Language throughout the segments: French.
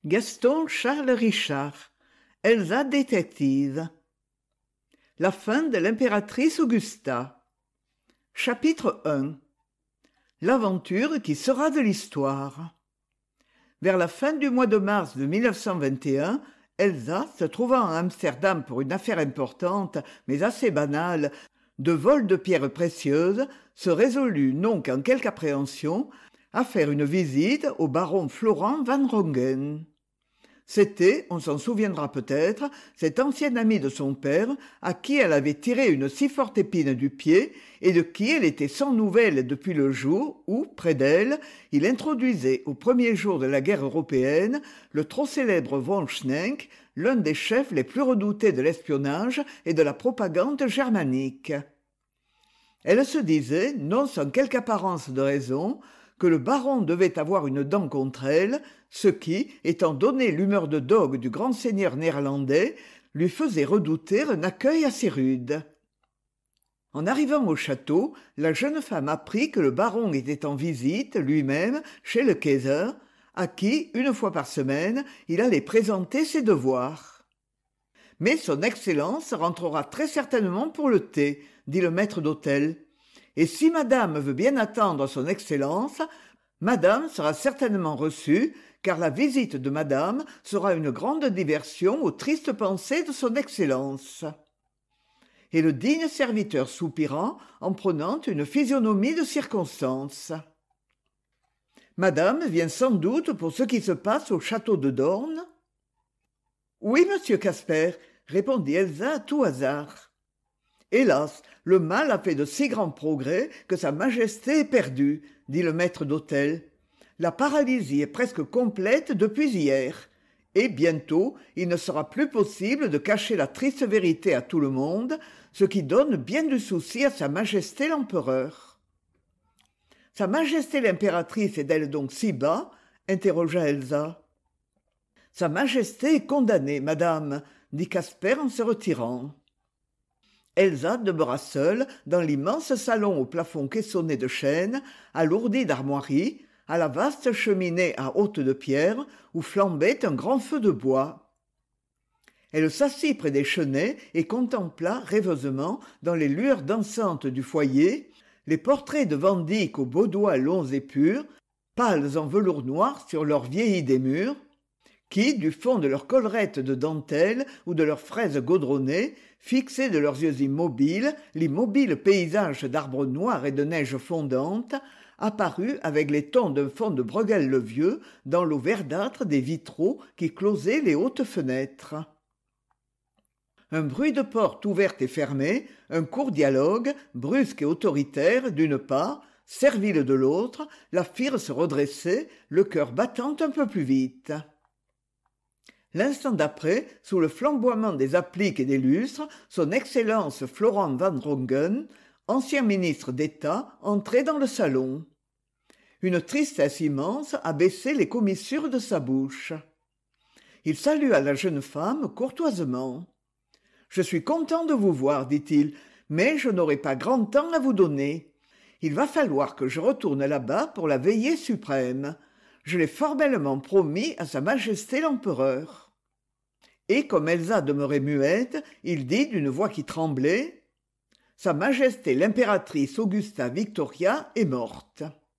Gaston Charles Richard, Elsa détective. La fin de l'impératrice Augusta. Chapitre 1. L'aventure qui sera de l'histoire. Vers la fin du mois de mars de 1921, Elsa, se trouvant à Amsterdam pour une affaire importante, mais assez banale, de vol de pierres précieuses, se résolut, non qu'en quelque appréhension, à faire une visite au baron Florent van Rongen. C'était, on s'en souviendra peut-être, cet ancien ami de son père, à qui elle avait tiré une si forte épine du pied, et de qui elle était sans nouvelles depuis le jour où, près d'elle, il introduisait, au premier jour de la guerre européenne, le trop célèbre von Schenck, l'un des chefs les plus redoutés de l'espionnage et de la propagande germanique. Elle se disait, non sans quelque apparence de raison, que le baron devait avoir une dent contre elle, ce qui, étant donné l'humeur de dogue du grand seigneur néerlandais, lui faisait redouter un accueil assez rude. En arrivant au château, la jeune femme apprit que le baron était en visite, lui-même, chez le Kaiser, à qui, une fois par semaine, il allait présenter ses devoirs. « Mais son Excellence rentrera très certainement pour le thé, » dit le maître d'hôtel. Et si madame veut bien attendre son Excellence, madame sera certainement reçue, car la visite de madame sera une grande diversion aux tristes pensées de son Excellence. Et le digne serviteur soupira en prenant une physionomie de circonstance. Madame vient sans doute pour ce qui se passe au château de Dorn ? Oui, monsieur Casper, répondit Elsa à tout hasard. Hélas, le mal a fait de si grands progrès que sa majesté est perdue, dit le maître d'hôtel. La paralysie est presque complète depuis hier, et bientôt il ne sera plus possible de cacher la triste vérité à tout le monde, ce qui donne bien du souci à sa majesté l'empereur. Sa majesté l'impératrice est-elle donc si bas ? Interrogea Elsa. Sa majesté est condamnée, madame, dit Casper en se retirant. Elsa demeura seule dans l'immense salon au plafond caissonné de chêne, alourdi d'armoiries, à la vaste cheminée à hotte de pierre où flambait un grand feu de bois. Elle s'assit près des chenets et contempla rêveusement, dans les lueurs dansantes du foyer, les portraits de Van Dyck aux beaux doigts longs et purs, pâles en velours noir sur leurs vieillis des murs, qui, du fond de leurs collerettes de dentelle ou de leurs fraises gaudronnées, fixaient de leurs yeux immobiles l'immobile paysage d'arbres noirs et de neige fondante, apparut avec les tons d'un fond de Bruegel-le-Vieux dans l'eau verdâtre des vitraux qui closaient les hautes fenêtres. Un bruit de porte ouverte et fermée, un court dialogue, brusque et autoritaire, d'une part, servile de l'autre, la firent se redresser, le cœur battant un peu plus vite. L'instant d'après, sous le flamboiement des appliques et des lustres, son Excellence Florent van Rongen, ancien ministre d'État, entrait dans le salon. Une tristesse immense abaissait les commissures de sa bouche. Il salua la jeune femme courtoisement. « Je suis content de vous voir, dit-il, mais je n'aurai pas grand temps à vous donner. Il va falloir que je retourne là-bas pour la veillée suprême. Je l'ai formellement promis à sa majesté l'empereur. » Et comme Elsa demeurait muette, il dit d'une voix qui tremblait « Sa majesté l'impératrice Augusta Victoria est morte. »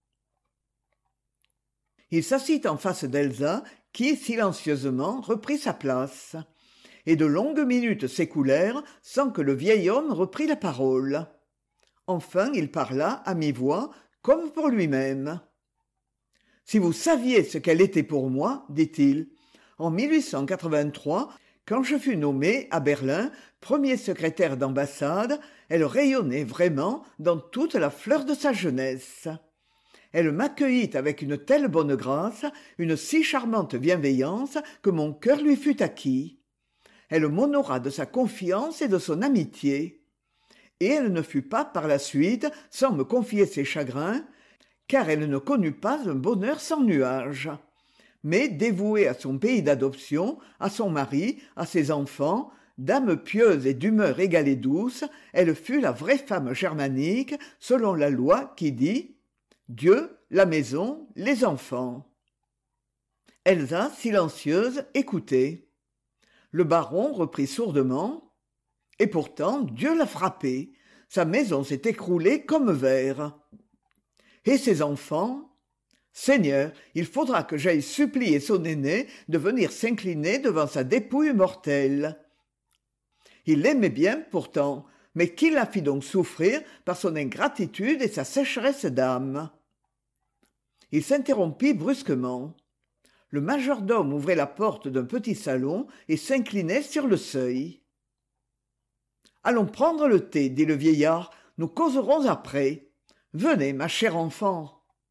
Il s'assit en face d'Elsa, qui, silencieusement, reprit sa place. Et de longues minutes s'écoulèrent sans que le vieil homme reprît la parole. Enfin, il parla, à mi-voix, comme pour lui-même. « Si vous saviez ce qu'elle était pour moi, dit-il, en 1883, quand je fus nommé, à Berlin, premier secrétaire d'ambassade, elle rayonnait vraiment dans toute la fleur de sa jeunesse. Elle m'accueillit avec une telle bonne grâce, une si charmante bienveillance, que mon cœur lui fut acquis. Elle m'honora de sa confiance et de son amitié. Et elle ne fut pas, par la suite, sans me confier ses chagrins, car elle ne connut pas un bonheur sans nuages. Mais dévouée à son pays d'adoption, à son mari, à ses enfants, d'âme pieuse et d'humeur égale et douce, elle fut la vraie femme germanique, selon la loi qui dit « Dieu, la maison, les enfants ». Elsa, silencieuse, écoutait. Le baron reprit sourdement. « Et pourtant, Dieu l'a frappé. Sa maison s'est écroulée comme verre. Et ses enfants ? Seigneur, il faudra que j'aille supplier son aîné de venir s'incliner devant sa dépouille mortelle. Il l'aimait bien pourtant, mais qui la fit donc souffrir par son ingratitude et sa sécheresse d'âme ?» Il s'interrompit brusquement. Le majordome ouvrait la porte d'un petit salon et s'inclinait sur le seuil. « Allons prendre le thé, dit le vieillard, nous causerons après. Venez, ma chère enfant. »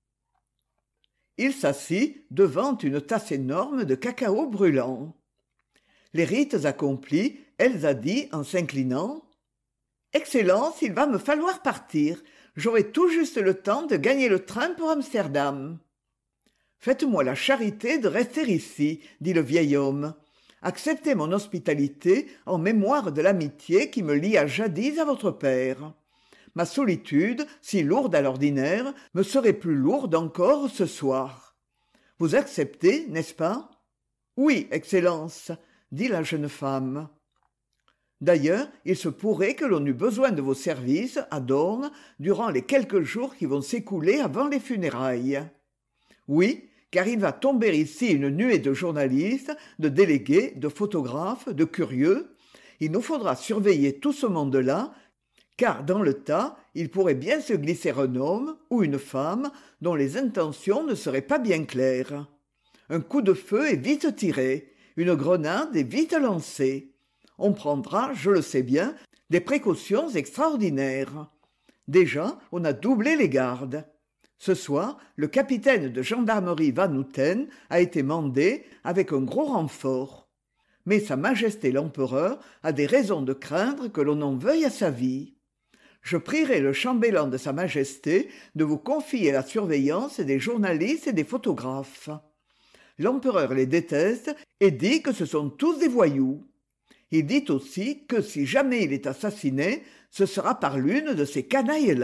Il s'assit devant une tasse énorme de cacao brûlant. Les rites accomplis, Elsa dit en s'inclinant. « Excellence, il va me falloir partir. J'aurai tout juste le temps de gagner le train pour Amsterdam. »« Faites-moi la charité de rester ici, dit le vieil homme. Acceptez mon hospitalité en mémoire de l'amitié qui me lia jadis à votre père. Ma solitude, si lourde à l'ordinaire, me serait plus lourde encore ce soir. Vous acceptez, n'est-ce pas ? » ?»« Oui, Excellence, » dit la jeune femme. « D'ailleurs, il se pourrait que l'on eût besoin de vos services à Doorn durant les quelques jours qui vont s'écouler avant les funérailles. Oui, car il va tomber ici une nuée de journalistes, de délégués, de photographes, de curieux. Il nous faudra surveiller tout ce monde-là, car dans le tas, il pourrait bien se glisser un homme ou une femme dont les intentions ne seraient pas bien claires. Un coup de feu est vite tiré, une grenade est vite lancée. On prendra, je le sais bien, des précautions extraordinaires. Déjà, on a doublé les gardes. Ce soir, le capitaine de gendarmerie Van Houten a été mandé avec un gros renfort. Mais Sa Majesté l'Empereur a des raisons de craindre que l'on en veuille à sa vie. Je prierai le chambellan de Sa Majesté de vous confier la surveillance des journalistes et des photographes. L'empereur les déteste et dit que ce sont tous des voyous. Il dit aussi que si jamais il est assassiné, ce sera par l'une de ces canailles-là. »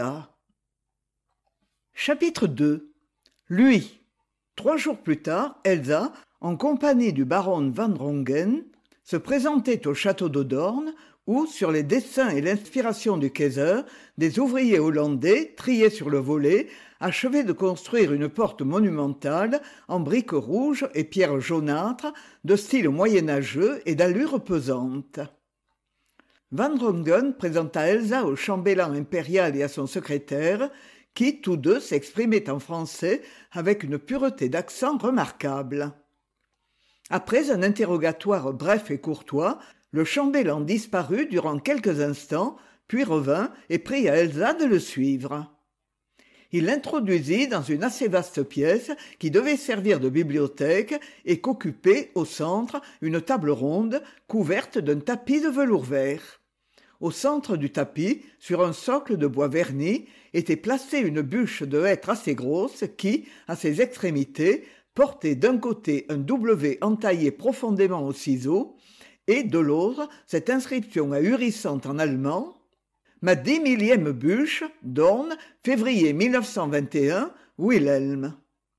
Chapitre 2. Lui. 3 jours plus tard, Elsa, en compagnie du baron Van Rongen, se présentait au château de Doorn, où, sur les dessins et l'inspiration du Kaiser, des ouvriers hollandais, triés sur le volet, achevaient de construire une porte monumentale en briques rouges et pierres jaunâtres, de style moyenâgeux et d'allure pesante. Van Rongen présenta Elsa au chambellan impérial et à son secrétaire, qui, tous deux, s'exprimaient en français avec une pureté d'accent remarquable. Après un interrogatoire bref et courtois, le chambellan disparut durant quelques instants, puis revint et pria Elsa de le suivre. Il l'introduisit dans une assez vaste pièce qui devait servir de bibliothèque et qu'occupait, au centre, une table ronde couverte d'un tapis de velours vert. Au centre du tapis, sur un socle de bois verni, était placée une bûche de hêtre assez grosse qui, à ses extrémités, portait d'un côté un W entaillé profondément au ciseau, et de l'autre cette inscription ahurissante en allemand « Ma 10 000e bûche, Doorn, février 1921, Wilhelm ».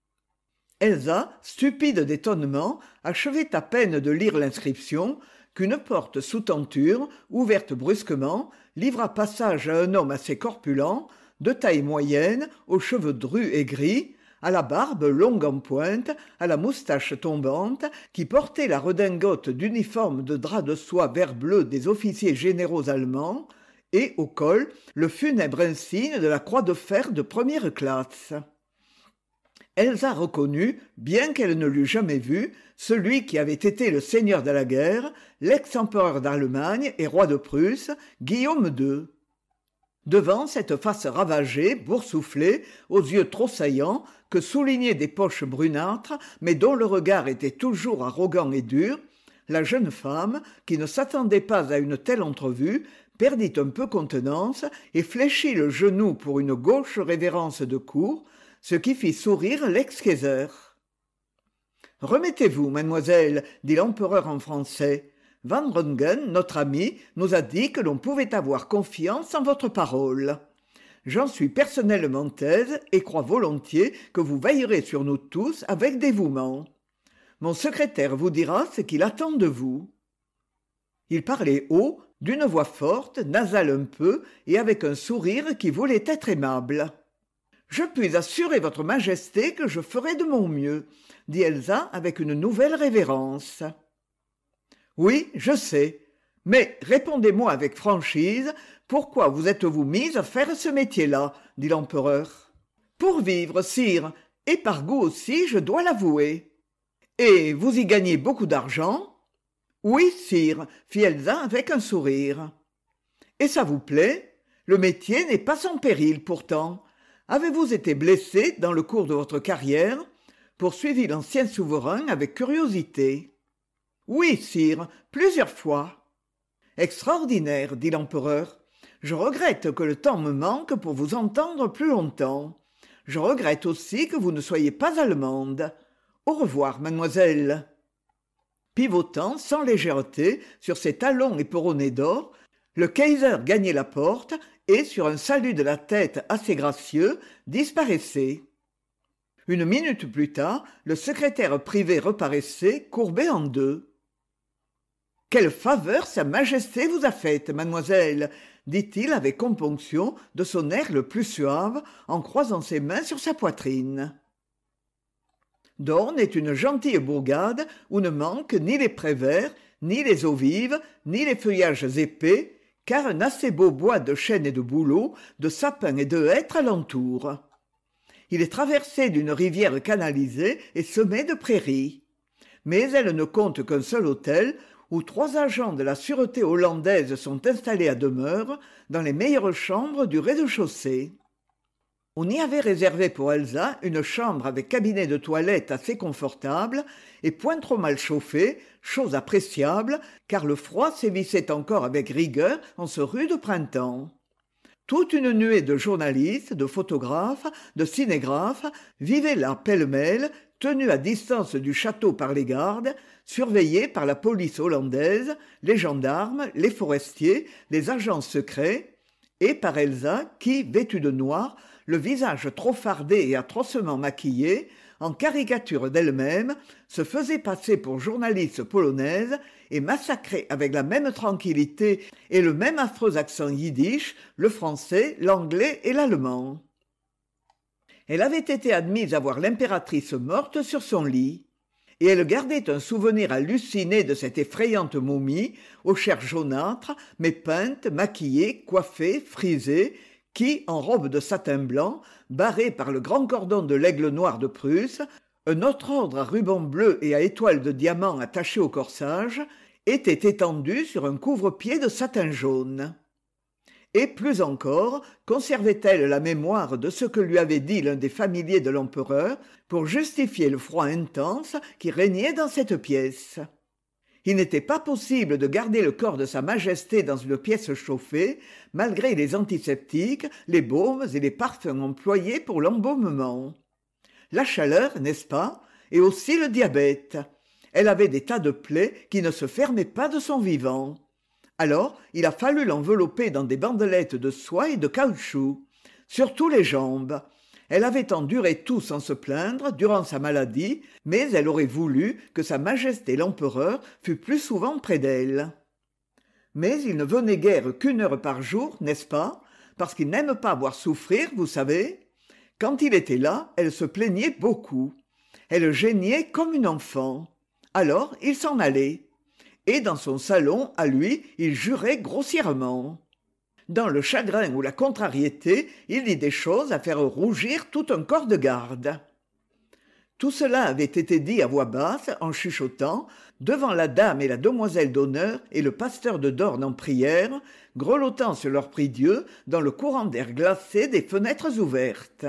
Elsa, stupide d'étonnement, achevait à peine de lire l'inscription qu'une porte sous tenture, ouverte brusquement, livra passage à un homme assez corpulent, de taille moyenne, aux cheveux drus et gris, à la barbe longue en pointe, à la moustache tombante, qui portait la redingote d'uniforme de drap de soie vert bleu des officiers généraux allemands, et au col le funèbre insigne de la croix de fer de première classe. Elsa reconnut, bien qu'elle ne l'eût jamais vu, celui qui avait été le seigneur de la guerre, l'ex-empereur d'Allemagne et roi de Prusse, Guillaume II. Devant cette face ravagée, boursouflée, aux yeux trop saillants, que soulignaient des poches brunâtres, mais dont le regard était toujours arrogant et dur, la jeune femme, qui ne s'attendait pas à une telle entrevue, perdit un peu contenance et fléchit le genou pour une gauche révérence de cour, ce qui fit sourire l'ex-Kaiser. « Remettez-vous, mademoiselle, dit l'empereur en français. Van Rongen, notre ami, nous a dit que l'on pouvait avoir confiance en votre parole. J'en suis personnellement aise et crois volontiers que vous veillerez sur nous tous avec dévouement. Mon secrétaire vous dira ce qu'il attend de vous. » Il parlait haut, d'une voix forte, nasale un peu, et avec un sourire qui voulait être aimable. « Je puis assurer votre majesté que je ferai de mon mieux, » dit Elsa avec une nouvelle révérence. « Oui, je sais. Mais répondez-moi avec franchise, pourquoi vous êtes-vous mise à faire ce métier-là » dit l'empereur. « Pour vivre, sire, et par goût aussi, je dois l'avouer. »« Et vous y gagnez beaucoup d'argent ?»« Oui, sire, » fit Elsa avec un sourire. « Et ça vous plaît ? Le métier n'est pas sans péril pourtant. Avez-vous été blessé dans le cours de votre carrière ?» poursuivit l'ancien souverain avec curiosité. « Oui, sire, plusieurs fois. »« Extraordinaire, » dit l'empereur. « Je regrette que le temps me manque pour vous entendre plus longtemps. Je regrette aussi que vous ne soyez pas allemande. Au revoir, mademoiselle. » Pivotant sans légèreté sur ses talons éperonnés d'or, le Kaiser gagnait la porte et, sur un salut de la tête assez gracieux, disparaissait. Une minute plus tard, le secrétaire privé reparaissait, courbé en deux. « Quelle faveur Sa Majesté vous a faite, mademoiselle !» dit-il avec componction, de son air le plus suave, en croisant ses mains sur sa poitrine. Dorne est une gentille bourgade où ne manquent ni les prés verts, ni les eaux vives, ni les feuillages épais, car un assez beau bois de chênes et de bouleaux, de sapins et de hêtres l'entoure. Il est traversé d'une rivière canalisée et semé de prairies. Mais elle ne compte qu'un seul hôtel, où 3 agents de la sûreté hollandaise sont installés à demeure, dans les meilleures chambres du rez-de-chaussée. On y avait réservé pour Elsa une chambre avec cabinet de toilette assez confortable et point trop mal chauffé, chose appréciable, car le froid sévissait encore avec rigueur en ce rude printemps. Toute une nuée de journalistes, de photographes, de cinégraphes vivaient là pêle-mêle, tenus à distance du château par les gardes, surveillés par la police hollandaise, les gendarmes, les forestiers, les agents secrets, et par Elsa qui, vêtue de noir, le visage trop fardé et atrocement maquillé, en caricature d'elle-même, se faisait passer pour journaliste polonaise et massacrait avec la même tranquillité et le même affreux accent yiddish le français, l'anglais et l'allemand. Elle avait été admise à voir l'impératrice morte sur son lit, et elle gardait un souvenir halluciné de cette effrayante momie, aux chairs jaunâtres, mais peinte, maquillée, coiffée, frisée, qui, en robe de satin blanc, barrée par le grand cordon de l'aigle noir de Prusse, un autre ordre à ruban bleu et à étoiles de diamant attachées au corsage, était étendue sur un couvre-pied de satin jaune. Et plus encore, conservait-elle la mémoire de ce que lui avait dit l'un des familiers de l'empereur pour justifier le froid intense qui régnait dans cette pièce. Il n'était pas possible de garder le corps de Sa Majesté dans une pièce chauffée, malgré les antiseptiques, les baumes et les parfums employés pour l'embaumement. La chaleur, n'est-ce pas, et aussi le diabète. Elle avait des tas de plaies qui ne se fermaient pas de son vivant. Alors, il a fallu l'envelopper dans des bandelettes de soie et de caoutchouc, surtout les jambes. Elle avait enduré tout sans se plaindre durant sa maladie, mais elle aurait voulu que Sa Majesté l'Empereur fût plus souvent près d'elle. Mais il ne venait guère qu'1 heure par jour, n'est-ce pas, parce qu'il n'aime pas voir souffrir, vous savez. Quand il était là, elle se plaignait beaucoup. Elle geignait comme une enfant. Alors il s'en allait. Et dans son salon, à lui, il jurait grossièrement. Dans le chagrin ou la contrariété, il dit des choses à faire rougir tout un corps de garde. Tout cela avait été dit à voix basse, en chuchotant, devant la dame et la demoiselle d'honneur et le pasteur de Dorne en prière, grelottant sur leur prie-dieu dans le courant d'air glacé des fenêtres ouvertes.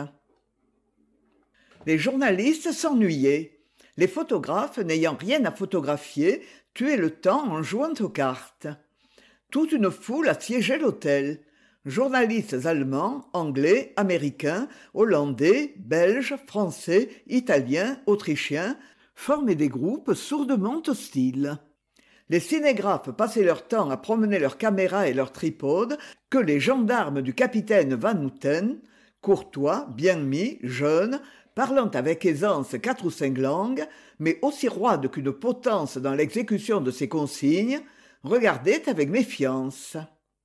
Les journalistes s'ennuyaient. Les photographes, n'ayant rien à photographier, tuaient le temps en jouant aux cartes. Toute une foule assiégeait l'hôtel. Journalistes allemands, anglais, américains, hollandais, belges, français, italiens, autrichiens formaient des groupes sourdement hostiles. Les cinégraphes passaient leur temps à promener leurs caméras et leurs tripodes que les gendarmes du capitaine Van Houten, courtois, bien mis, jeunes, parlant avec aisance 4 ou 5 langues, mais aussi roide qu'une potence dans l'exécution de ses consignes, regardait avec méfiance.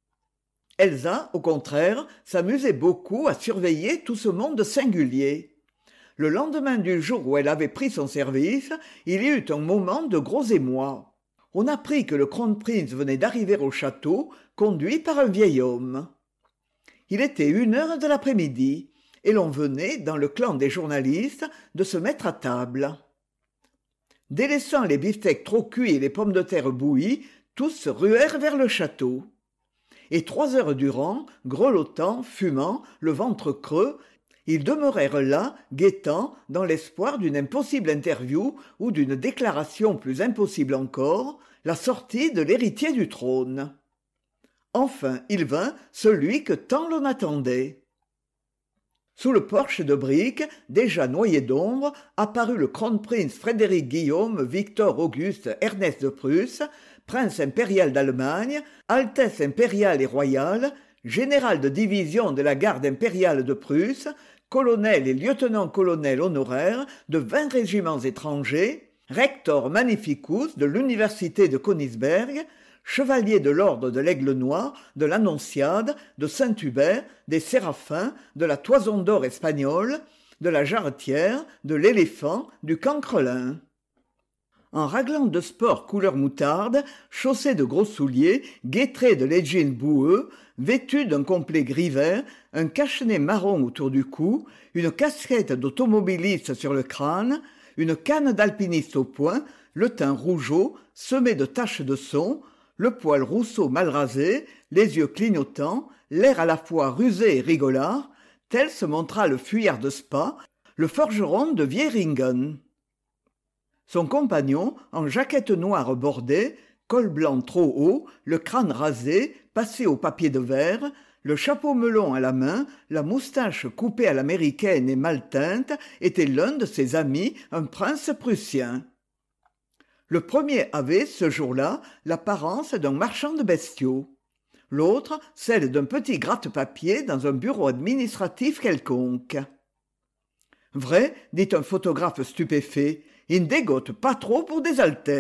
Elsa, au contraire, s'amusait beaucoup à surveiller tout ce monde singulier. Le lendemain du jour où elle avait pris son service, il y eut un moment de gros émoi. On apprit que le kronprinz venait d'arriver au château, conduit par un vieil homme. Il était 1 heure de l'après-midi, et l'on venait, dans le clan des journalistes, de se mettre à table. Délaissant les beefsteaks trop cuits et les pommes de terre bouillies, tous se ruèrent vers le château. Et 3 heures durant, grelottant, fumant, le ventre creux, ils demeurèrent là, guettant, dans l'espoir d'une impossible interview ou d'une déclaration plus impossible encore, la sortie de l'héritier du trône. Enfin, il vint, celui que tant l'on attendait. Sous le porche de briques, déjà noyé d'ombre, apparut le kronprinz Frédéric Guillaume Victor Auguste Ernest de Prusse, prince impérial d'Allemagne, altesse impériale et royale, général de division de la garde impériale de Prusse, colonel et lieutenant-colonel honoraire de 20 régiments étrangers, rector magnificus de l'université de Königsberg, chevalier de l'ordre de l'Aigle Noir, de l'Annonciade, de Saint-Hubert, des Séraphins, de la Toison d'Or espagnole, de la Jarretière, de l'Éléphant, du Cancrelin. En raglan de sport couleur moutarde, chaussé de gros souliers, guêtré de leggings boueux, vêtu d'un complet gris vert, un cache-nez marron autour du cou, une casquette d'automobiliste sur le crâne, une canne d'alpiniste au poing, le teint rougeau, semé de taches de son, le poil rousseau mal rasé, les yeux clignotants, l'air à la fois rusé et rigolard, tel se montra le fuyard de Spa, le forgeron de Wieringen. Son compagnon, en jaquette noire bordée, col blanc trop haut, le crâne rasé, passé au papier de verre, le chapeau melon à la main, la moustache coupée à l'américaine et mal teinte, était l'un de ses amis, un prince prussien. Le premier avait, ce jour-là, l'apparence d'un marchand de bestiaux. L'autre, celle d'un petit gratte-papier dans un bureau administratif quelconque. « Vrai, dit un photographe stupéfait, il ne dégote pas trop pour des altesses. »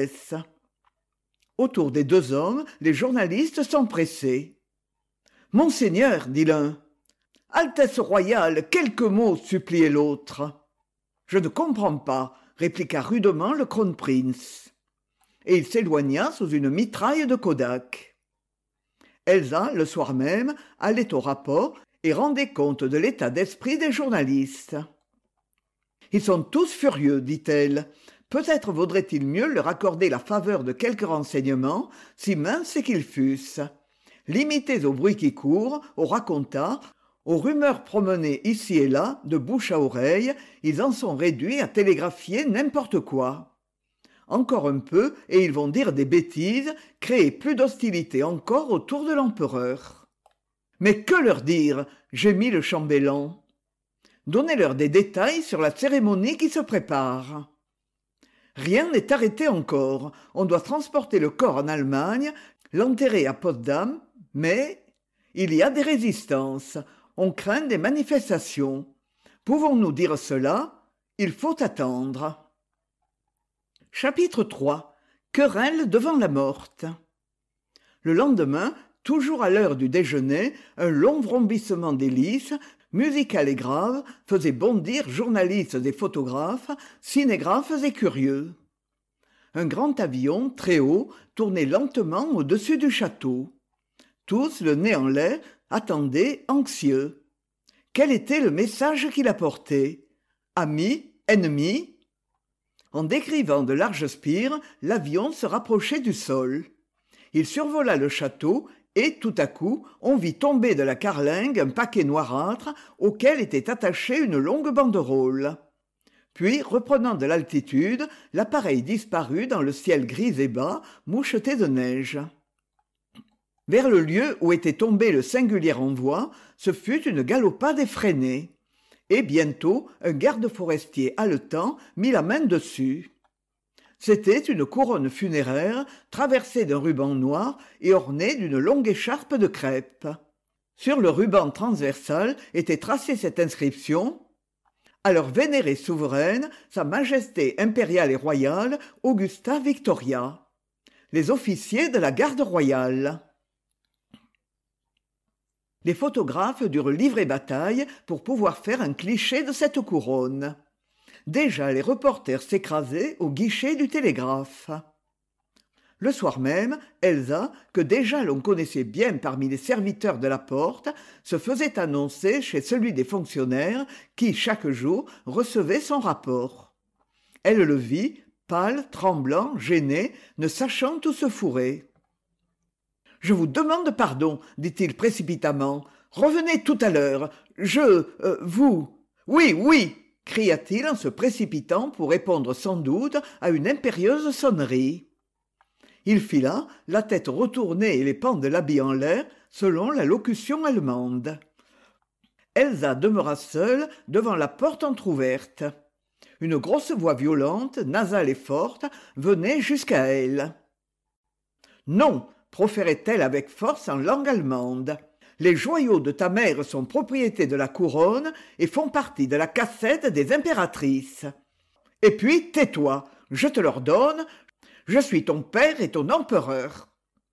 Autour des 2 hommes, les journalistes s'empressaient. « Monseigneur, dit l'un. »« Altesse royale, quelques mots, suppliait l'autre. »« Je ne comprends pas, répliqua rudement le kronprinz. Et il s'éloigna sous une mitraille de Kodak. Elsa, le soir même, allait au rapport et rendait compte de l'état d'esprit des journalistes. « Ils sont tous furieux, dit-elle. Peut-être vaudrait-il mieux leur accorder la faveur de quelques renseignements, si minces qu'ils fussent. Limités aux bruits qui courent, aux racontars, aux rumeurs promenées ici et là, de bouche à oreille, ils en sont réduits à télégraphier n'importe quoi. Encore un peu, et ils vont dire des bêtises, créer plus d'hostilité encore autour de l'empereur. »« Mais que leur dire ?» gémit le chambellan. « Donnez-leur des détails sur la cérémonie qui se prépare. » Rien n'est arrêté encore. On doit transporter le corps en Allemagne, l'enterrer à Potsdam, mais il y a des résistances. On craint des manifestations. Pouvons-nous dire cela ? Il faut attendre. Chapitre 3. Querelle devant la morte. Le lendemain, toujours à l'heure du déjeuner, un long vrombissement d'hélices, musical et grave, faisait bondir journalistes et photographes, cinégraphes et curieux. Un grand avion, très haut, tournait lentement au-dessus du château. Tous, le nez en l'air, attendaient, anxieux. Quel était le message qu'il apportait ? Amis ? Ennemis ? En décrivant de larges spires, l'avion se rapprochait du sol. Il survola le château et, tout à coup, on vit tomber de la carlingue un paquet noirâtre auquel était attachée une longue banderole. Puis, reprenant de l'altitude, l'appareil disparut dans le ciel gris et bas, moucheté de neige. Vers le lieu où était tombé le singulier envoi, ce fut une galopade effrénée. Et bientôt, un garde forestier haletant mit la main dessus. C'était une couronne funéraire traversée d'un ruban noir et ornée d'une longue écharpe de crêpe. Sur le ruban transversal était tracée cette inscription : « à leur vénérée souveraine, Sa Majesté impériale et royale, Augusta Victoria. Les officiers de la garde royale. Les photographes durent livrer bataille pour pouvoir faire un cliché de cette couronne. Déjà les reporters s'écrasaient au guichet du télégraphe. Le soir même, Elsa, que déjà l'on connaissait bien parmi les serviteurs de la porte, se faisait annoncer chez celui des fonctionnaires qui, chaque jour, recevait son rapport. Elle le vit, pâle, tremblant, gêné, ne sachant où se fourrer. « Je vous demande pardon, dit-il précipitamment. Revenez tout à l'heure. Vous. Oui, oui, cria-t-il en se précipitant pour répondre sans doute à une impérieuse sonnerie. Il fila, la tête retournée et les pans de l'habit en l'air, selon la locution allemande. Elsa demeura seule devant la porte entr'ouverte. Une grosse voix violente, nasale et forte, venait jusqu'à elle. « Non !» proférait-elle avec force en langue allemande. « Les joyaux de ta mère sont propriété de la couronne et font partie de la cassette des impératrices. Et puis, tais-toi, je te l'ordonne, je suis ton père et ton empereur. »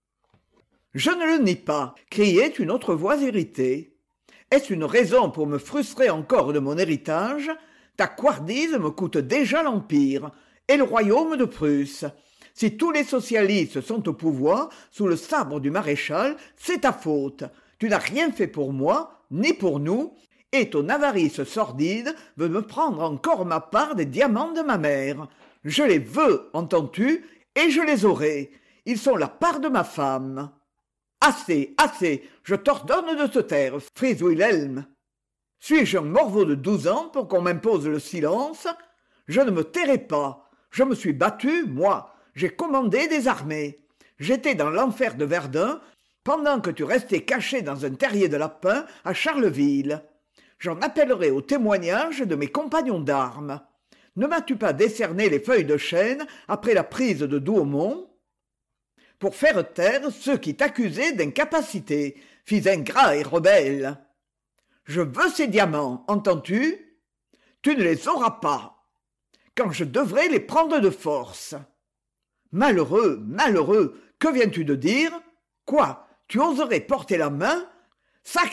« Je ne le nie pas !» criait une autre voix irritée. « Est-ce une raison pour me frustrer encore de mon héritage ? Ta couardise me coûte déjà l'Empire et le royaume de Prusse. Si tous les socialistes sont au pouvoir, sous le sabre du maréchal, c'est ta faute. Tu n'as rien fait pour moi, ni pour nous, et ton avarice sordide veut me prendre encore ma part des diamants de ma mère. Je les veux, entends-tu, et je les aurai. Ils sont la part de ma femme. Assez, assez, je t'ordonne de te taire, Fritz Wilhelm. Suis-je un morveau de 12 ans pour qu'on m'impose le silence ? Je ne me tairai pas. Je me suis battu, moi. J'ai commandé des armées. J'étais dans l'enfer de Verdun pendant que tu restais caché dans un terrier de lapins à Charleville. J'en appellerai au témoignage de mes compagnons d'armes. Ne m'as-tu pas décerné les feuilles de chêne après la prise de Douaumont ? Pour faire taire ceux qui t'accusaient d'incapacité, fils ingrats et rebelles. Je veux ces diamants, entends-tu ? Tu ne les auras pas, quand je devrais les prendre de force. Malheureux, malheureux, que viens-tu de dire ? Quoi, tu oserais porter la main ? Sacrilège !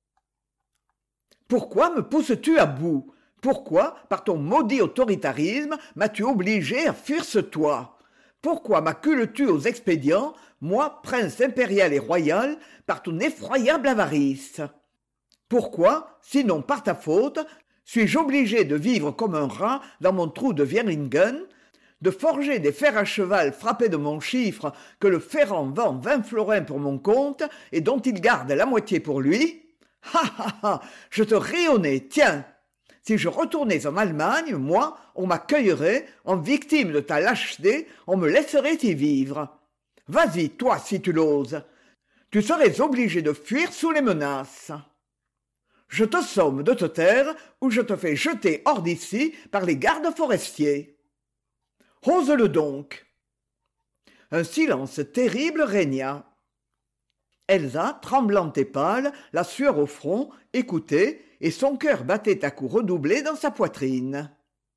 Pourquoi me pousses-tu à bout ? Pourquoi, par ton maudit autoritarisme, m'as-tu obligé à fuir ce toit ? Pourquoi m'accules-tu aux expédients, moi, prince impérial et royal, par ton effroyable avarice ? Pourquoi, sinon par ta faute, suis-je obligé de vivre comme un rat dans mon trou de Wieringen, de forger des fers à cheval frappés de mon chiffre que le ferrant vend 20 florins pour mon compte et dont il garde la moitié pour lui ? Ha ha ha ! Je te rionnais, tiens ! Si je retournais en Allemagne, moi, on m'accueillerait, en victime de ta lâcheté, on me laisserait y vivre. Vas-y, toi, si tu l'oses. Tu serais obligé de fuir sous les menaces. Je te somme de te taire ou je te fais jeter hors d'ici par les gardes forestiers. Ose-le donc. Un silence terrible régna. Elsa, tremblante et pâle, la sueur au front, écoutait, et son cœur battait à coups redoublés dans sa poitrine.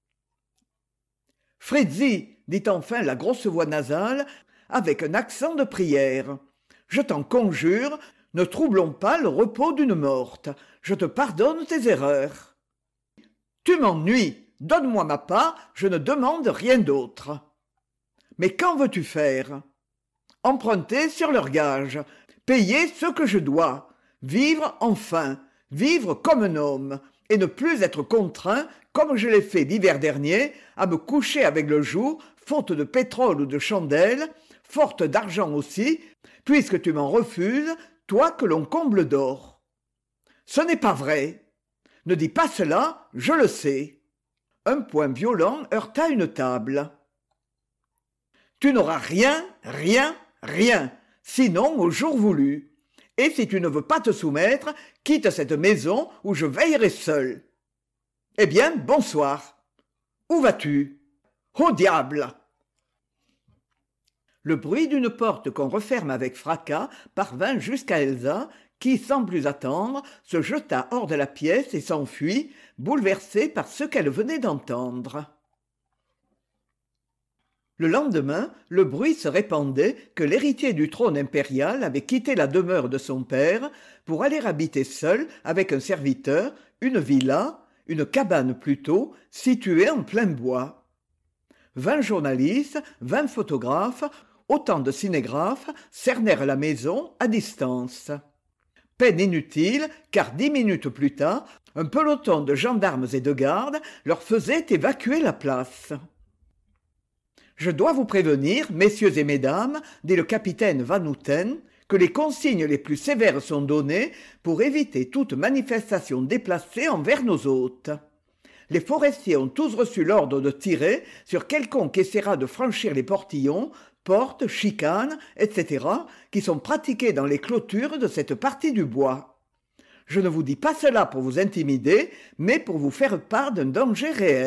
« Fritzi, dit enfin la grosse voix nasale, avec un accent de prière, je t'en conjure, ne troublons pas le repos d'une morte. Je te pardonne tes erreurs. Tu m'ennuies, donne-moi ma part, je ne demande rien d'autre. Mais qu'en veux-tu faire ? Emprunter sur leur gage, payer ce que je dois, vivre enfin, vivre comme un homme, et ne plus être contraint, comme je l'ai fait l'hiver dernier, à me coucher avec le jour, faute de pétrole ou de chandelle, forte d'argent aussi, puisque tu m'en refuses, toi que l'on comble d'or. Ce n'est pas vrai. Ne dis pas cela, je le sais. Un poing violent heurta une table. Tu n'auras rien, rien, rien, sinon au jour voulu. Et si tu ne veux pas te soumettre, quitte cette maison où je veillerai seul. Eh bien, bonsoir. Où vas-tu ? Au diable ! Le bruit d'une porte qu'on referme avec fracas parvint jusqu'à Elsa, qui, sans plus attendre, se jeta hors de la pièce et s'enfuit, bouleversée par ce qu'elle venait d'entendre. Le lendemain, le bruit se répandait que l'héritier du trône impérial avait quitté la demeure de son père pour aller habiter seul avec un serviteur une villa, une cabane plutôt, située en plein bois. 20 journalistes, 20 photographes, autant de cinégraphes cernèrent la maison à distance. Peine inutile, car 10 minutes plus tard, un peloton de gendarmes et de gardes leur faisait évacuer la place. « Je dois vous prévenir, messieurs et mesdames, dit le capitaine Van Houten, que les consignes les plus sévères sont données pour éviter toute manifestation déplacée envers nos hôtes. Les forestiers ont tous reçu l'ordre de tirer sur quiconque essaiera de franchir les portillons, portes, chicanes, etc., qui sont pratiqués dans les clôtures de cette partie du bois. Je ne vous dis pas cela pour vous intimider, mais pour vous faire part d'un danger réel. »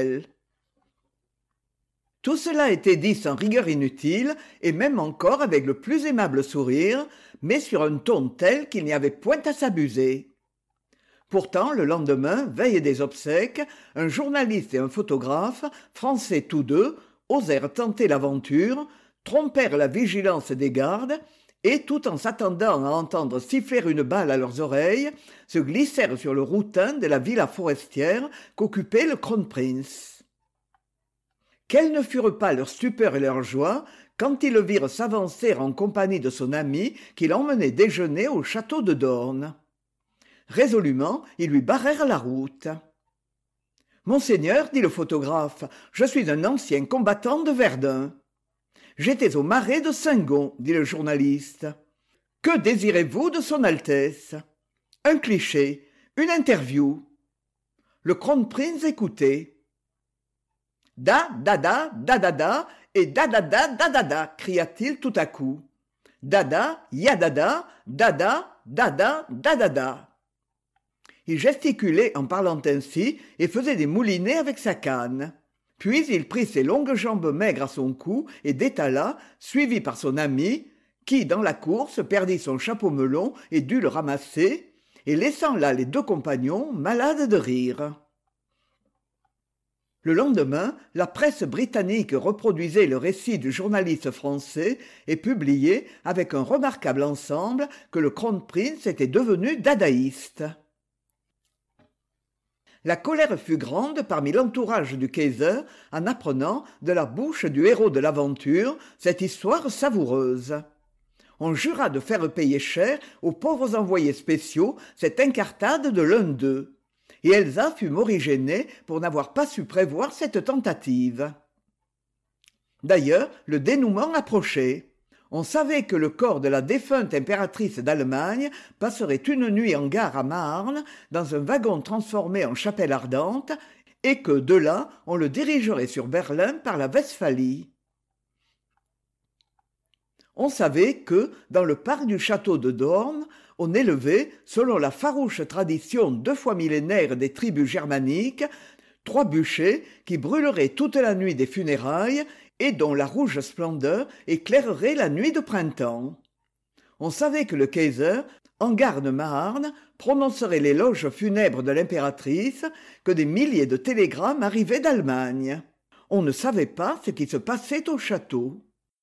Tout cela était dit sans rigueur inutile, et même encore avec le plus aimable sourire, mais sur un ton tel qu'il n'y avait point à s'abuser. Pourtant, le lendemain, veille des obsèques, un journaliste et un photographe, français tous deux, osèrent tenter l'aventure, trompèrent la vigilance des gardes, et, tout en s'attendant à entendre siffler une balle à leurs oreilles, se glissèrent sur le routin de la villa forestière qu'occupait le Kronprinz. Quelle ne furent pas leur stupeur et leur joie quand ils le virent s'avancer en compagnie de son ami qui l'emmenait déjeuner au château de Dorn. Résolument, ils lui barrèrent la route. « Monseigneur, dit le photographe, je suis un ancien combattant de Verdun. »« J'étais au marais de Saint-Gon, dit le journaliste. »« Que désirez-vous de son Altesse ?»« Un cliché, une interview. » Le Kronprinz écoutait. « Da, da, da, da, da, da, et da, da, da, da, da, da, cria-t-il tout à coup. « Dada, yadada, dada, dada, da, da. » Il gesticulait en parlant ainsi et faisait des moulinets avec sa canne. Puis il prit ses longues jambes maigres à son cou et détala, suivi par son ami, qui, dans la course, perdit son chapeau melon et dut le ramasser, et laissant là les deux compagnons, malades de rire. Le lendemain, la presse britannique reproduisait le récit du journaliste français et publiait, avec un remarquable ensemble, que le Kronprinz était devenu dadaïste. La colère fut grande parmi l'entourage du Kaiser en apprenant, de la bouche du héros de l'aventure, cette histoire savoureuse. On jura de faire payer cher aux pauvres envoyés spéciaux cette incartade de l'un d'eux. Et Elsa fut morigénée pour n'avoir pas su prévoir cette tentative. D'ailleurs, le dénouement approchait. On savait que le corps de la défunte impératrice d'Allemagne passerait une nuit en gare à Marne, dans un wagon transformé en chapelle ardente, et que, de là, on le dirigerait sur Berlin par la Westphalie. On savait que, dans le parc du château de Dorn, on élevait, selon la farouche tradition 2 fois millénaire des tribus germaniques, 3 bûchers qui brûleraient toute la nuit des funérailles et dont la rouge splendeur éclairerait la nuit de printemps. On savait que le Kaiser, en Garde-Marne, prononcerait l'éloge funèbre de l'impératrice, que des milliers de télégrammes arrivaient d'Allemagne. On ne savait pas ce qui se passait au château.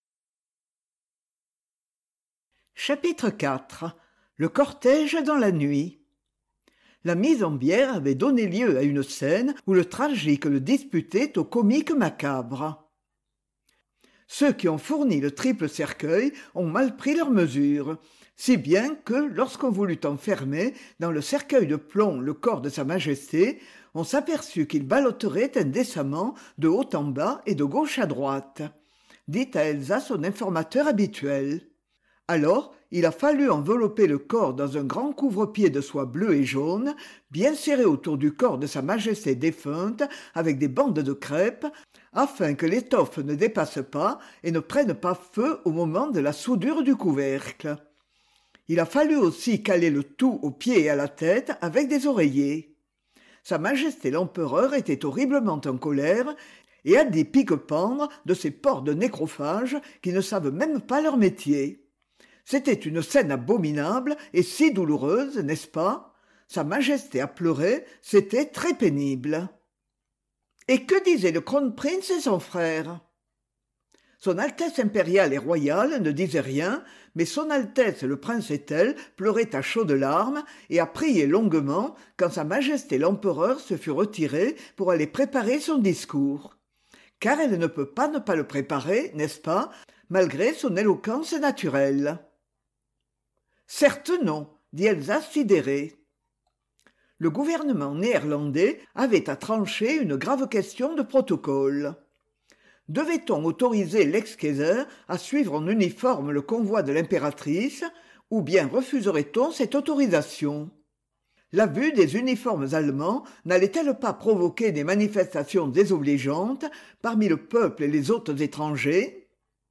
Chapitre 4. Le cortège dans la nuit. La mise en bière avait donné lieu à une scène où le tragique le disputait au comique macabre. Ceux qui ont fourni le triple cercueil ont mal pris leurs mesures, si bien que, lorsqu'on voulut enfermer dans le cercueil de plomb le corps de Sa Majesté, on s'aperçut qu'il ballotterait indécemment de haut en bas et de gauche à droite, dit à Elsa son informateur habituel. Alors, il a fallu envelopper le corps dans un grand couvre-pied de soie bleue et jaune, bien serré autour du corps de Sa Majesté défunte avec des bandes de crêpe, afin que l'étoffe ne dépasse pas et ne prenne pas feu au moment de la soudure du couvercle. Il a fallu aussi caler le tout aux pieds et à la tête avec des oreillers. Sa Majesté l'Empereur était horriblement en colère et a dit pique-pendre de ces porcs de nécrophages qui ne savent même pas leur métier. C'était une scène abominable et si douloureuse, n'est-ce pas ? Sa Majesté a pleuré, c'était très pénible. Et que disaient le Kronprinz et son frère? Son Altesse impériale et royale ne disait rien, mais Son Altesse le prince Etel pleurait à chaudes larmes et a prié longuement quand Sa Majesté l'empereur se fut retiré pour aller préparer son discours. Car elle ne peut pas ne pas le préparer, n'est-ce pas, malgré son éloquence naturelle. Certes non, dit Elsa sidérée. Le gouvernement néerlandais avait à trancher une grave question de protocole. Devait-on autoriser l'ex-Kaiser à suivre en uniforme le convoi de l'impératrice, ou bien refuserait-on cette autorisation? La vue des uniformes allemands n'allait-elle pas provoquer des manifestations désobligeantes parmi le peuple et les hôtes étrangers?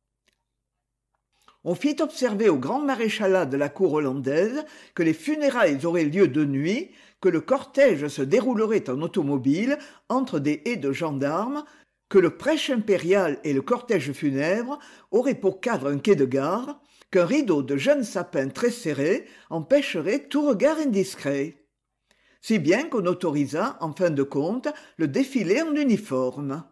On fit observer au grand maréchalat de la cour hollandaise que les funérailles auraient lieu de nuit, que le cortège se déroulerait en automobile entre des haies de gendarmes, que le prêche impérial et le cortège funèbre auraient pour cadre un quai de gare, qu'un rideau de jeunes sapins très serrés empêcherait tout regard indiscret. Si bien qu'on autorisa, en fin de compte, le défilé en uniforme.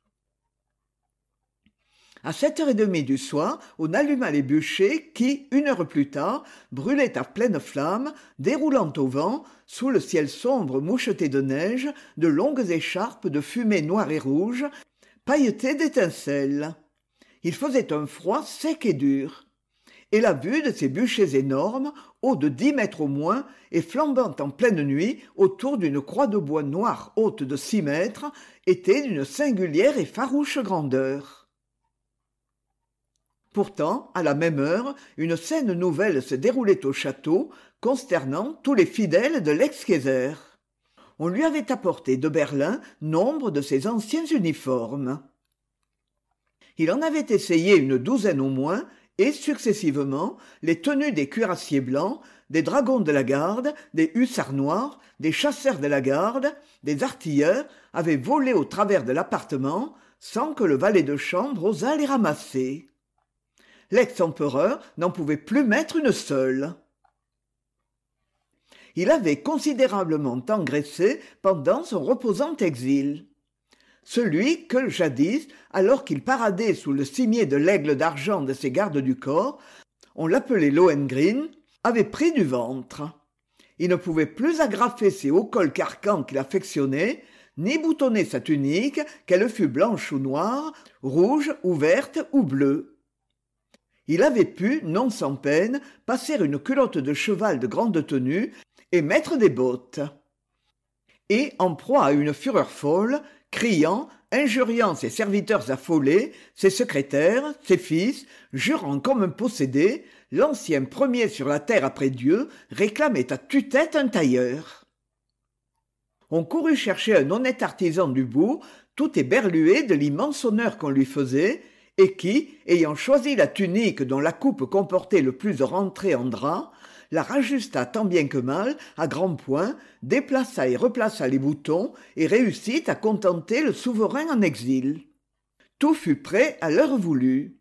À 7h30 du soir, on alluma les bûchers qui, 1 heure plus tard, brûlaient à pleine flamme, déroulant au vent, sous le ciel sombre moucheté de neige, de longues écharpes de fumée noire et rouge, pailletées d'étincelles. Il faisait un froid sec et dur. Et la vue de ces bûchers énormes, hauts de 10 mètres au moins, et flambant en pleine nuit autour d'une croix de bois noire haute de 6 mètres, était d'une singulière et farouche grandeur. Pourtant, à la même heure, une scène nouvelle se déroulait au château, consternant tous les fidèles de l'ex-Kaiser. On lui avait apporté de Berlin nombre de ses anciens uniformes. Il en avait essayé une douzaine au moins, et successivement les tenues des cuirassiers blancs, des dragons de la garde, des hussards noirs, des chasseurs de la garde, des artilleurs avaient volé au travers de l'appartement sans que le valet de chambre osât les ramasser. L'ex-empereur n'en pouvait plus mettre une seule. Il avait considérablement engraissé pendant son reposant exil. Celui que, jadis, alors qu'il paradait sous le cimier de l'aigle d'argent de ses gardes du corps, on l'appelait Lohengrin, avait pris du ventre. Il ne pouvait plus agrafer ses hauts cols carcans qu'il affectionnait, ni boutonner sa tunique, qu'elle fût blanche ou noire, rouge ou verte ou bleue. Il avait pu, non sans peine, passer une culotte de cheval de grande tenue et mettre des bottes. Et, en proie à une fureur folle, criant, injuriant ses serviteurs affolés, ses secrétaires, ses fils, jurant comme un possédé, l'ancien premier sur la terre après Dieu réclamait à tue-tête un tailleur. On courut chercher un honnête artisan du bourg, tout éberlué de l'immense honneur qu'on lui faisait, et qui, ayant choisi la tunique dont la coupe comportait le plus de rentrées en drap, la rajusta tant bien que mal, à grands points, déplaça et replaça les boutons et réussit à contenter le souverain en exil. Tout fut prêt à l'heure voulue.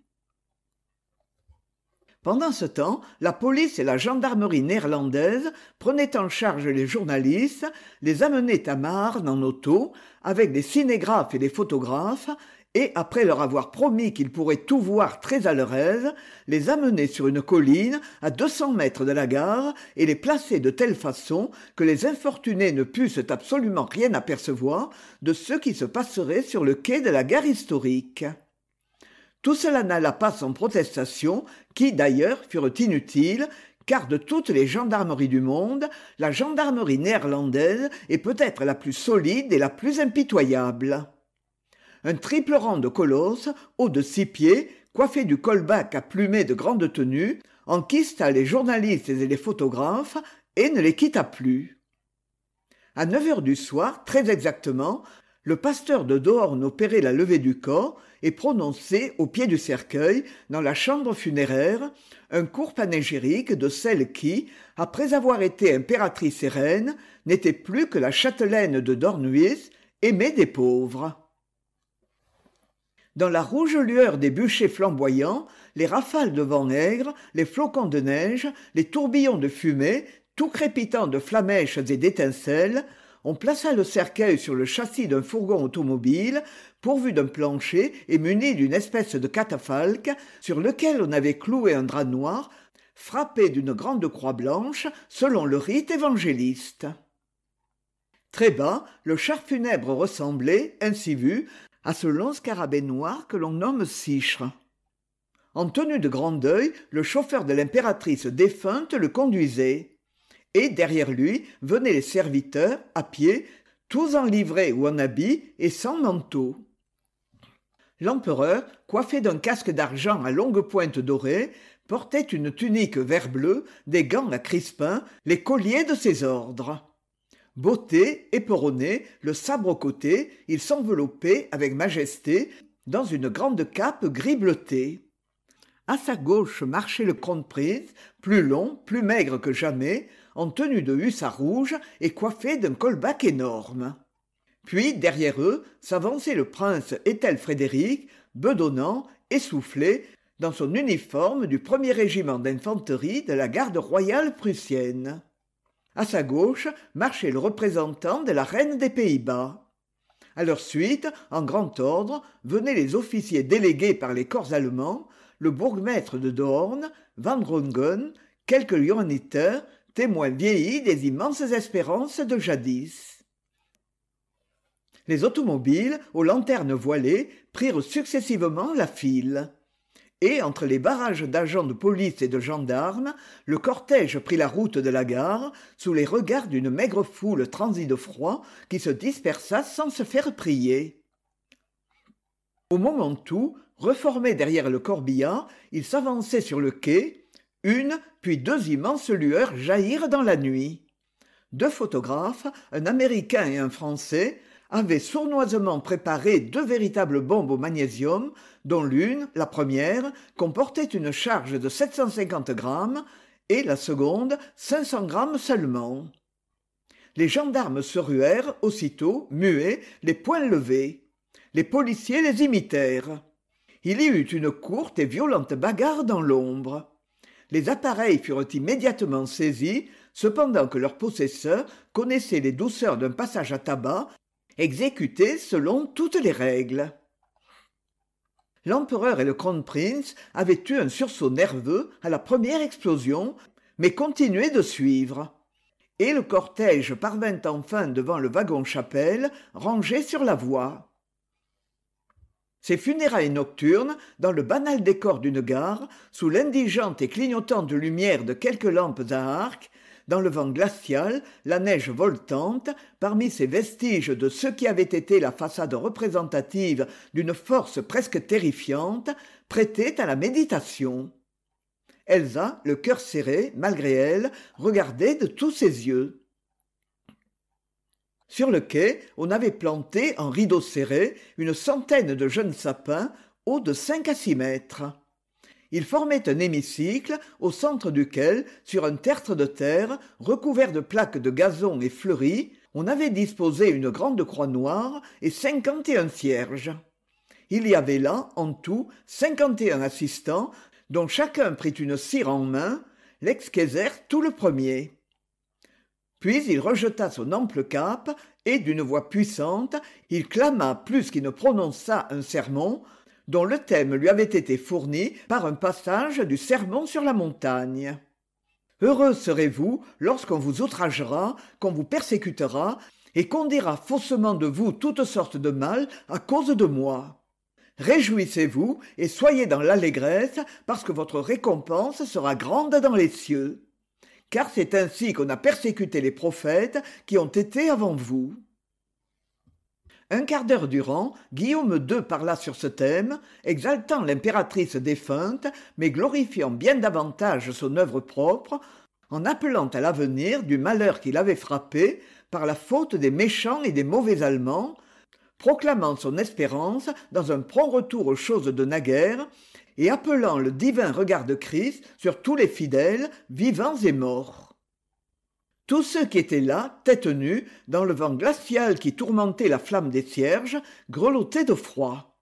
Pendant ce temps, la police et la gendarmerie néerlandaise prenaient en charge les journalistes, les amenaient à Marne en auto, avec des cinégraphes et des photographes, et, après leur avoir promis qu'ils pourraient tout voir très à leur aise, les amener sur une colline à 200 mètres de la gare et les placer de telle façon que les infortunés ne pussent absolument rien apercevoir de ce qui se passerait sur le quai de la gare historique. Tout cela n'alla pas sans protestations qui, d'ailleurs, furent inutiles, car de toutes les gendarmeries du monde, la gendarmerie néerlandaise est peut-être la plus solide et la plus impitoyable. Un triple rang de colosses, hauts de 6 pieds, coiffés du colbac à plumet de grande tenue, enquista les journalistes et les photographes et ne les quitta plus. À 9h du soir, très exactement, le pasteur de Doorn opérait la levée du corps et prononçait, au pied du cercueil, dans la chambre funéraire, un court panégyrique de celle qui, après avoir été impératrice et reine, n'était plus que la châtelaine de Dornhuis, aimée des pauvres. Dans la rouge lueur des bûchers flamboyants, les rafales de vent aigre, les flocons de neige, les tourbillons de fumée, tout crépitant de flamèches et d'étincelles, on plaça le cercueil sur le châssis d'un fourgon automobile pourvu d'un plancher et muni d'une espèce de catafalque sur lequel on avait cloué un drap noir frappé d'une grande croix blanche selon le rite évangéliste. Très bas, le char funèbre ressemblait, ainsi vu, à ce long scarabée noir que l'on nomme sichre. En tenue de grand deuil, le chauffeur de l'impératrice défunte le conduisait. Et derrière lui venaient les serviteurs, à pied, tous en livrée ou en habit et sans manteau. L'empereur, coiffé d'un casque d'argent à longue pointe dorée, portait une tunique vert bleu, des gants à crispin, les colliers de ses ordres. Botté, éperonné, le sabre au côté, il s'enveloppait avec majesté dans une grande cape gris bleuté. À sa gauche marchait le kronprinz, plus long, plus maigre que jamais, en tenue de hussard rouge et coiffé d'un colbac énorme. Puis, derrière eux, s'avançait le prince Ethel-Frédéric, bedonnant, essoufflé, dans son uniforme du 1er régiment d'infanterie de la garde royale prussienne. À sa gauche marchait le représentant de la reine des Pays-Bas. À leur suite, en grand ordre, venaient les officiers délégués par les corps allemands, le bourgmestre de Doorn, Van Dronghen, quelques Johanniter, témoins vieillis des immenses espérances de jadis. Les automobiles, aux lanternes voilées, prirent successivement la file. Et, entre les barrages d'agents de police et de gendarmes, le cortège prit la route de la gare, sous les regards d'une maigre foule transie de froid qui se dispersa sans se faire prier. Au moment où, reformé derrière le corbillard, il s'avançait sur le quai, une puis deux immenses lueurs jaillirent dans la nuit. 2 photographes, un Américain et un Français, avaient sournoisement préparé 2 véritables bombes au magnésium, dont l'une, la première, comportait une charge de 750 grammes et la seconde 500 grammes seulement. Les gendarmes se ruèrent aussitôt, muets, les poings levés. Les policiers les imitèrent. Il y eut une courte et violente bagarre dans l'ombre. Les appareils furent immédiatement saisis, cependant que leurs possesseurs connaissaient les douceurs d'un passage à tabac, exécuté selon toutes les règles. L'empereur et le kronprinz avaient eu un sursaut nerveux à la première explosion, mais continuaient de suivre. Et le cortège parvint enfin devant le wagon-chapelle, rangé sur la voie. Ces funérailles nocturnes, dans le banal décor d'une gare, sous l'indigente et clignotante lumière de quelques lampes à arc, dans le vent glacial, la neige voltante, parmi ces vestiges de ce qui avait été la façade représentative d'une force presque terrifiante, prêtaient à la méditation. Elsa, le cœur serré, malgré elle, regardait de tous ses yeux. Sur le quai, on avait planté, en rideau serré, une centaine de jeunes sapins, hauts de 5 à 6 mètres. Ils formaient un hémicycle, au centre duquel, sur un tertre de terre, recouvert de plaques de gazon et fleuries, on avait disposé une grande croix noire et 51 cierges. Il y avait là, en tout, 51 assistants, dont chacun prit une cire en main, l'ex-Kaiser tout le premier. Puis il rejeta son ample cape et, d'une voix puissante, il clama plus qu'il ne prononça un sermon, dont le thème lui avait été fourni par un passage du Sermon sur la montagne. Heureux serez-vous lorsqu'on vous outragera, qu'on vous persécutera, et qu'on dira faussement de vous toutes sortes de mal à cause de moi. Réjouissez-vous et soyez dans l'allégresse, parce que votre récompense sera grande dans les cieux. Car c'est ainsi qu'on a persécuté les prophètes qui ont été avant vous. Un quart d'heure durant, Guillaume II parla sur ce thème, exaltant l'impératrice défunte, mais glorifiant bien davantage son œuvre propre, en appelant à l'avenir du malheur qui l'avait frappé par la faute des méchants et des mauvais Allemands, proclamant son espérance dans un prompt retour aux choses de naguère, et appelant le divin regard de Christ sur tous les fidèles, vivants et morts. Tous ceux qui étaient là, tête nue, dans le vent glacial qui tourmentait la flamme des cierges, grelottaient de froid.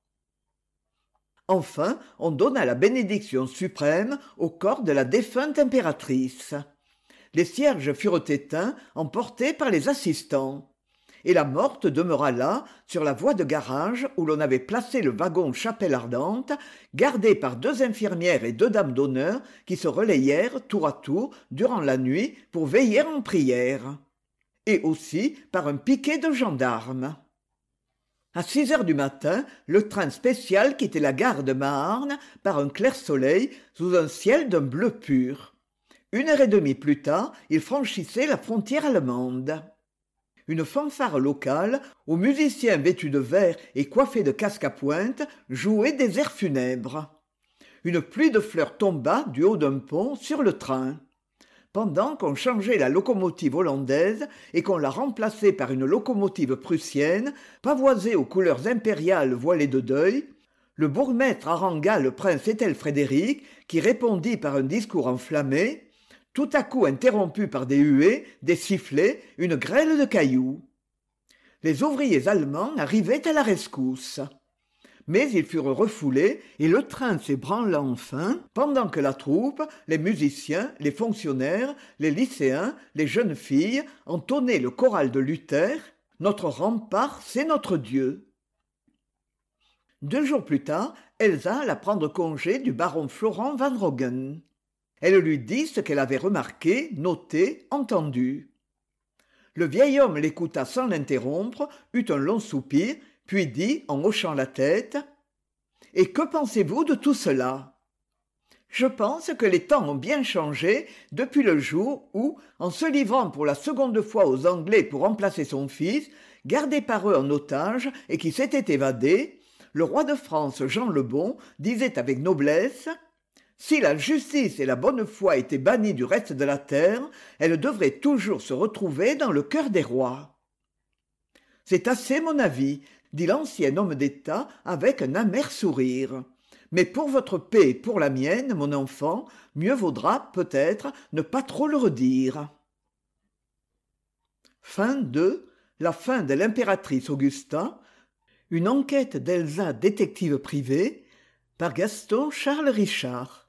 Enfin, on donna la bénédiction suprême au corps de la défunte impératrice. Les cierges furent éteints, emportés par les assistants. Et la morte demeura là, sur la voie de garage où l'on avait placé le wagon Chapelle Ardente, gardé par 2 infirmières et 2 dames d'honneur qui se relayèrent tour à tour durant la nuit pour veiller en prière. Et aussi par un piquet de gendarmes. À 6 heures du matin, le train spécial quittait la gare de Maarn par un clair soleil sous un ciel d'un bleu pur. 1 heure et demie plus tard, il franchissait la frontière allemande. Une fanfare locale, aux musiciens vêtus de vert et coiffés de casques à pointe, jouait des airs funèbres. Une pluie de fleurs tomba du haut d'un pont sur le train. Pendant qu'on changeait la locomotive hollandaise et qu'on la remplaçait par une locomotive prussienne, pavoisée aux couleurs impériales voilées de deuil, le bourgmestre harangua le prince Étel-Frédéric, qui répondit par un discours enflammé, tout à coup interrompu par des huées, des sifflets, une grêle de cailloux. Les ouvriers allemands arrivaient à la rescousse. Mais ils furent refoulés et le train s'ébranla enfin, pendant que la troupe, les musiciens, les fonctionnaires, les lycéens, les jeunes filles entonnaient le choral de Luther « Notre rempart, c'est notre Dieu ». 2 jours plus tard, Elsa alla prendre congé du baron Florent Van Roggen. Elle lui dit ce qu'elle avait remarqué, noté, entendu. Le vieil homme l'écouta sans l'interrompre, eut un long soupir, puis dit, en hochant la tête, « Et que pensez-vous de tout cela ?» Je pense que les temps ont bien changé depuis le jour où, en se livrant pour la seconde fois aux Anglais pour remplacer son fils, gardé par eux en otage et qui s'était évadé, le roi de France Jean le Bon disait avec noblesse « Si la justice et la bonne foi étaient bannies du reste de la terre, elles devraient toujours se retrouver dans le cœur des rois. » C'est assez mon avis, dit l'ancien homme d'État avec un amer sourire. Mais pour votre paix et pour la mienne, mon enfant, mieux vaudra, peut-être, ne pas trop le redire. Fin 2. La fin de l'impératrice Augusta. Une enquête d'Elsa détective privée par Gaston Charles Richard.